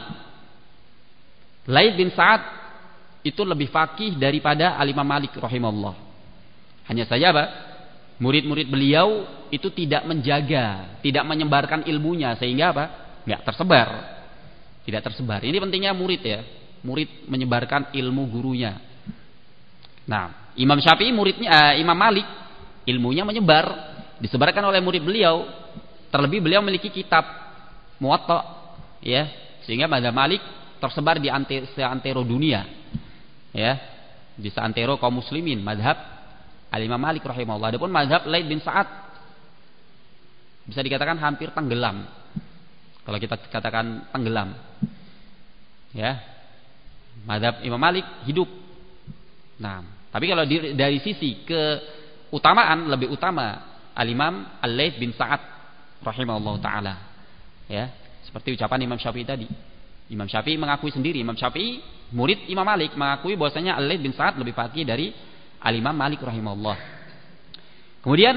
Laits bin Sa'ad itu lebih faqih daripada Al-Imam Malik rahimahullah. Hanya saja apa? Murid-murid beliau itu tidak menjaga, tidak menyebarkan ilmunya sehingga apa? Enggak tersebar. Tidak tersebar. Ini pentingnya murid ya. Murid menyebarkan ilmu gurunya. Nah, Imam Syafi'i muridnya eh, Imam Malik ilmunya menyebar, disebarkan oleh murid beliau. Terlebih beliau memiliki kitab Muwatta ya, sehingga mazhab Malik tersebar di ante, seantero dunia. Ya, di seantero kaum muslimin mazhab Al-Imam Malik rahimahullah. Adapun mazhab Laits bin Sa'ad bisa dikatakan hampir tenggelam. Kalau kita katakan tenggelam. Ya. Mazhab Imam Malik hidup. Nah, tapi kalau di, dari sisi keutamaan lebih utama Al-Imam Al-Laits bin Sa'ad rahimahullah taala. Ya, seperti ucapan Imam Syafi'i tadi. Imam Syafi'i mengakui sendiri, Imam Syafi'i murid Imam Malik mengakui bahwasanya Al-Laits bin Sa'ad lebih faqih dari Al-Imam Malik rahimahullah. Kemudian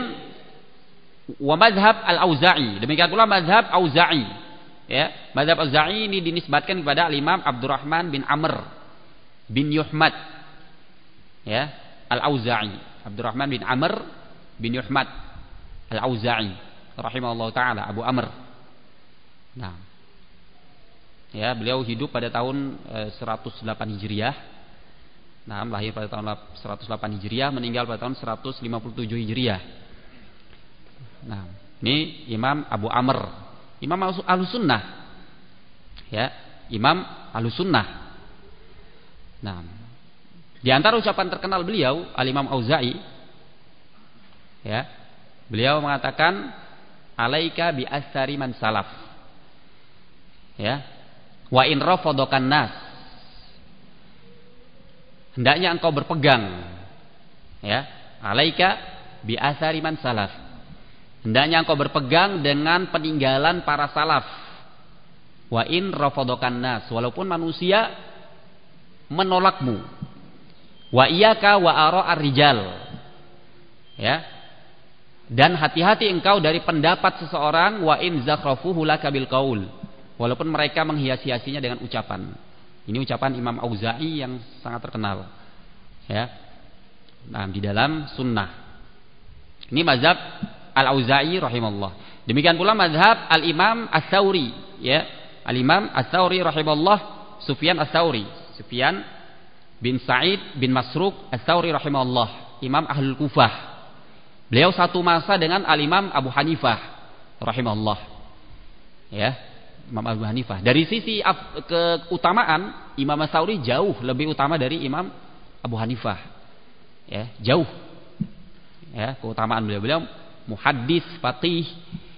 wa mazhab Al-Auza'i, demikian pula mazhab Auza'i. Ya, mazhab Auza'i ini dinisbatkan kepada Al-Imam Abdurrahman bin Amr bin Yuhmad. Ya, Al-Auza'i, Abdurrahman bin Amr bin Yuhmad Al-Auza'i rahimahullah taala, Abu Amr. Nah, ya, beliau hidup pada tahun eh, seratus delapan Hijriah. Nah, lahir pada tahun seratus delapan Hijriah, meninggal pada tahun seratus lima puluh tujuh Hijriah. Nah, ini Imam Abu Amr, Imam Ahlussunnah. Ya, Imam Ahlussunnah. Nah, di antara ucapan terkenal beliau, Al-Imam Auza'i, ya, beliau mengatakan, "Alaika bi atsari man salaf." Ya, wa in rafadakan nas. Hendaknya engkau berpegang, ya, alaika bi atsari man salaf. Hendaknya engkau berpegang dengan peninggalan para salaf. Wa in rafadakan nas, walaupun manusia menolakmu. Wa iyyaka wa ara ar-rijal. Ya. Dan hati-hati engkau dari pendapat seseorang, wa in zakhrafuhu laka bil qaul. Walaupun mereka menghias-hiasinya dengan ucapan. Ini ucapan Imam Auza'i yang sangat terkenal. Ya. Nah, di dalam sunnah. Ini mazhab Al-Auza'i rahimahullah. Demikian pula mazhab Al-Imam Ats-Tsauri, ya. Al-Imam Ats-Tsauri rahimahullah, Sufyan Ats-Tsauri, Sufyan bin Sa'id bin Masruq Ats-Tsauri rahimahullah, Imam Ahlul Kufah. Beliau satu masa dengan Al-Imam Abu Hanifah rahimahullah. Ya. Imam Abu Hanifah. Dari sisi keutamaan, Imam Ats-Tsauri jauh lebih utama dari Imam Abu Hanifah. Ya, jauh. Ya, keutamaan beliau. Beliau muhaddis, faqih.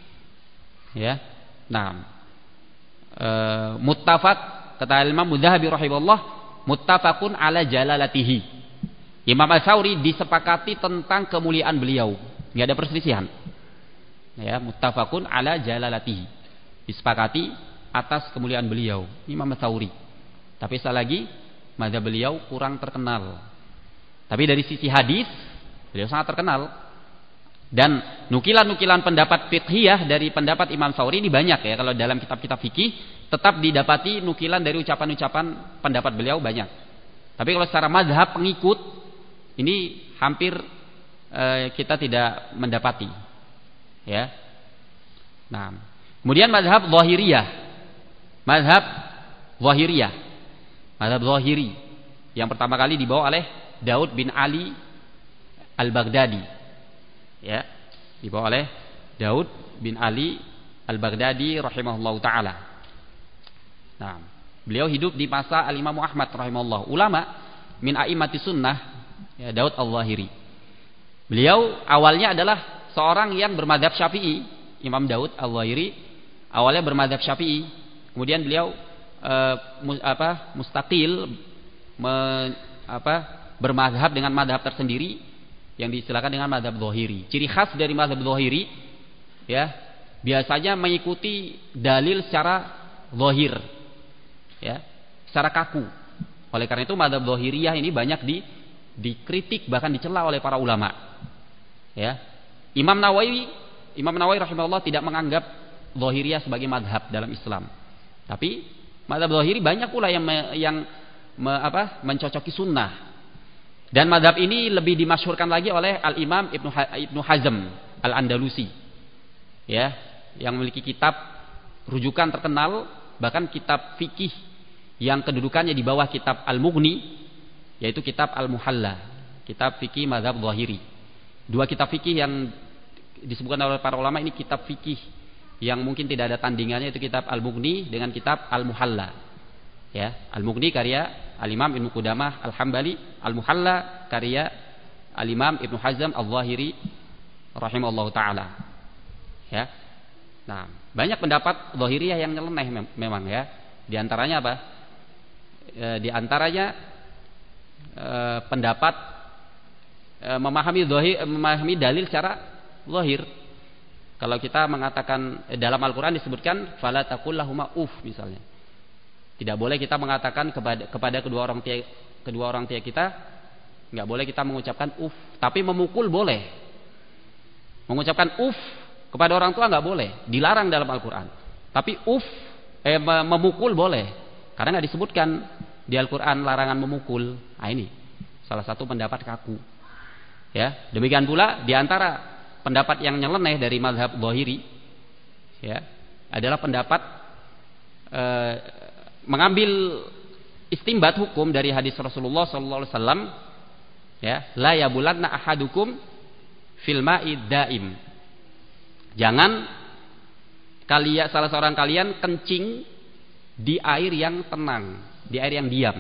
Ya. Nah, e, muttafaq, kata Imam Mudzahabi rahimahullah, muttafaqun ala jalalatihi. Imam Ats-Tsauri disepakati tentang kemuliaan beliau. Enggak ada perselisihan. Ya, muttafaqun ala jalalatihi. Disepakati atas kemuliaan beliau, Imam Ats-Tsauri. Tapi sekali lagi, mazhab beliau kurang terkenal. Tapi dari sisi hadis, beliau sangat terkenal. Dan nukilan-nukilan pendapat fiqhiyah dari pendapat Imam Ats-Tsauri ini banyak ya. Kalau dalam kitab-kitab fikih tetap didapati nukilan dari ucapan-ucapan pendapat beliau banyak. Tapi kalau secara mazhab pengikut, ini hampir eh, kita tidak mendapati. Ya. Nah, kemudian mazhab Zahiriyah. Mazhab Zahiriyah. Mazhab Zahiri yang pertama kali dibawa oleh Daud bin Ali Al-Baghdadi. Ya, dibawa oleh Daud bin Ali Al-Baghdadi rahimahullahu taala. Nah, beliau hidup di masa Al-Imam Ahmad rahimahullah, ulama min a'immati sunnah, ya, Daud Al-Zahiri. Beliau awalnya adalah seorang yang bermadzhab Syafi'i, Imam Daud Al-Zahiri. Awalnya bermadzhab Syafi'i, kemudian beliau e, mus, apa, mustaqil, me, apa, bermadzhab dengan madzhab tersendiri yang diistilahkan dengan madzhab Zahiri. Ciri khas dari madzhab Zahiri, ya, biasanya mengikuti dalil secara zahir, ya, secara kaku, Oleh karena itu mazhab Dhahiriyah ini banyak di dikritik bahkan dicela oleh para ulama. Ya. Imam Nawawi, Imam Nawawi rahimahullah tidak menganggap Dhahiriyah sebagai mazhab dalam Islam. Tapi mazhab Dhahiri banyak pula yang me, yang me, apa, mencocoki sunnah. Dan mazhab ini lebih dimasyhurkan lagi oleh Al-Imam Ibnu ha, Ibnu Hazm Al-Andalusi. Ya, yang memiliki kitab rujukan terkenal, bahkan kitab fikih yang kedudukannya di bawah kitab Al-Mughni, yaitu kitab Al-Muhalla, kitab fikih mazhab Dhahiri. Dua kitab fikih yang disebutkan oleh para ulama ini kitab fikih yang mungkin tidak ada tandingannya, itu kitab Al-Mughni dengan kitab Al-Muhalla. Ya, Al-Mughni karya Al-Imam Ibnu Qudamah Al-Hambali, Al-Muhalla karya Al-Imam Ibnu Hazm Al-Dhahiri rahimahullahu taala. Ya. Nah, banyak pendapat Dhahiriyah yang nyeleneh memang ya. Di antaranya apa? E, di antaranya e, pendapat e, memahami dhahir, memahami dalil secara zahir. Kalau kita mengatakan e, dalam Al-Qur'an disebutkan fala taqul lahuma uf misalnya. Tidak boleh kita mengatakan kepada kepada kedua orang tua kedua orang tua kita, enggak boleh kita mengucapkan uf, tapi memukul boleh. Mengucapkan uf kepada orang tua enggak boleh, dilarang dalam Al-Qur'an. Tapi uf eh, memukul boleh. Karena nggak disebutkan di Al-Quran larangan memukul. Nah ini salah satu pendapat kaku. Ya, demikian pula di antara pendapat yang nyeleneh dari mazhab Dhahiri, ya, adalah pendapat e, mengambil istimbat hukum dari hadis Rasulullah Sallallahu Alaihi Wasallam, ya, la yabulanna ahadukum fil ma'i daim. Jangan kalian salah seorang kalian kencing di air yang tenang, di air yang diam.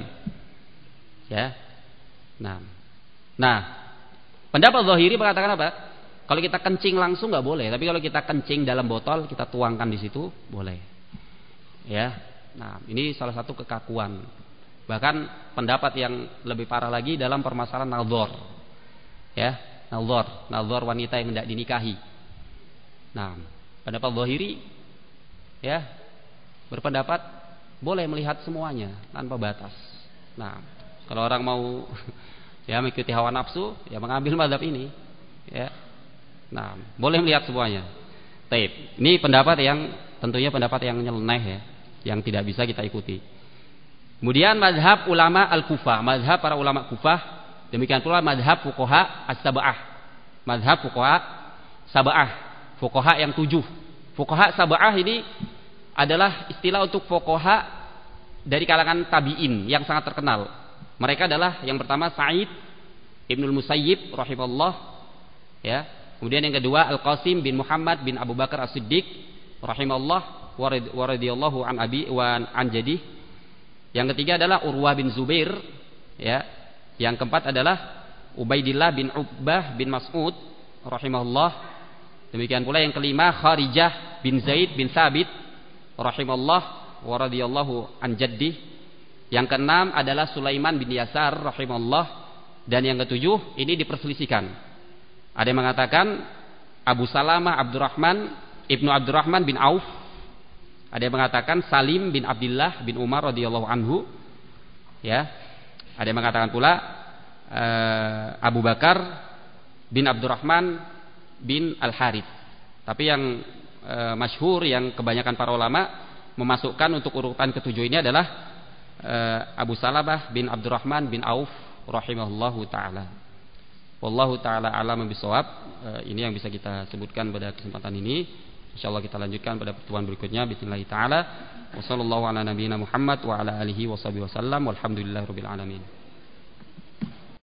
Ya. Nah. Nah, pendapat Dhahiri mengatakan apa? Kalau kita kencing langsung nggak boleh, tapi kalau kita kencing dalam botol, kita tuangkan di situ boleh. Ya. Nah, ini salah satu kekakuan. Bahkan pendapat yang lebih parah lagi dalam permasalahan nadzor. Ya, nadzor, nadzor wanita yang tidak dinikahi. Nah, pendapat Dhahiri ya berpendapat boleh melihat semuanya tanpa batas. Nah, kalau orang mau ya mengikuti hawa nafsu, ya mengambil mazhab ini, ya. Nah, boleh melihat semuanya. Taib. Ini pendapat yang tentunya pendapat yang nyeleneh ya, yang tidak bisa kita ikuti. Kemudian mazhab ulama Al-Kufah, mazhab para ulama Kufah, demikian pula mazhab fuqaha as-sab'ah. Mazhab fuqaha sab'ah, fuqaha yang tujuh. Fuqaha sab'ah ini adalah istilah untuk fuqaha dari kalangan tabi'in yang sangat terkenal. Mereka adalah yang pertama Sa'id Ibnul Musayyib rahimahullah, ya. Kemudian yang kedua Al-Qasim bin Muhammad bin Abu Bakar As-Siddiq rahimahullah wa radhiyallahu an abi wa an jadi. Yang ketiga adalah Urwah bin Zubair, ya. Yang keempat adalah Ubaidillah bin Uqbah bin Mas'ud rahimahullah. Demikian pula yang kelima Kharijah bin Zaid bin Thabit rahimahullah wa radhiyallahu an jaddi. Yang keenam adalah Sulaiman bin Yasar rahimahullah. Dan yang ketujuh ini diperselisihkan. Ada yang mengatakan Abu Salamah Abdurrahman Ibnu Abdurrahman bin Auf. Ada yang mengatakan Salim bin Abdullah bin Umar radhiyallahu anhu. Ya. Ada yang mengatakan pula uh, Abu Bakar bin Abdurrahman bin Al-Harith. Tapi yang E, masyhur yang kebanyakan para ulama memasukkan untuk urutan ketujuh ini adalah e, Abu Salamah bin Abdurrahman bin Auf rahimahullahu taala. Wallahu taala a'lam bishawab. E, ini yang bisa kita sebutkan pada kesempatan ini. Insyaallah kita lanjutkan pada pertemuan berikutnya bismillah taala. Wassallallahu ala nabiyyina Muhammad wa ala alihi washabihi wasallam walhamdulillahirabbil alamin.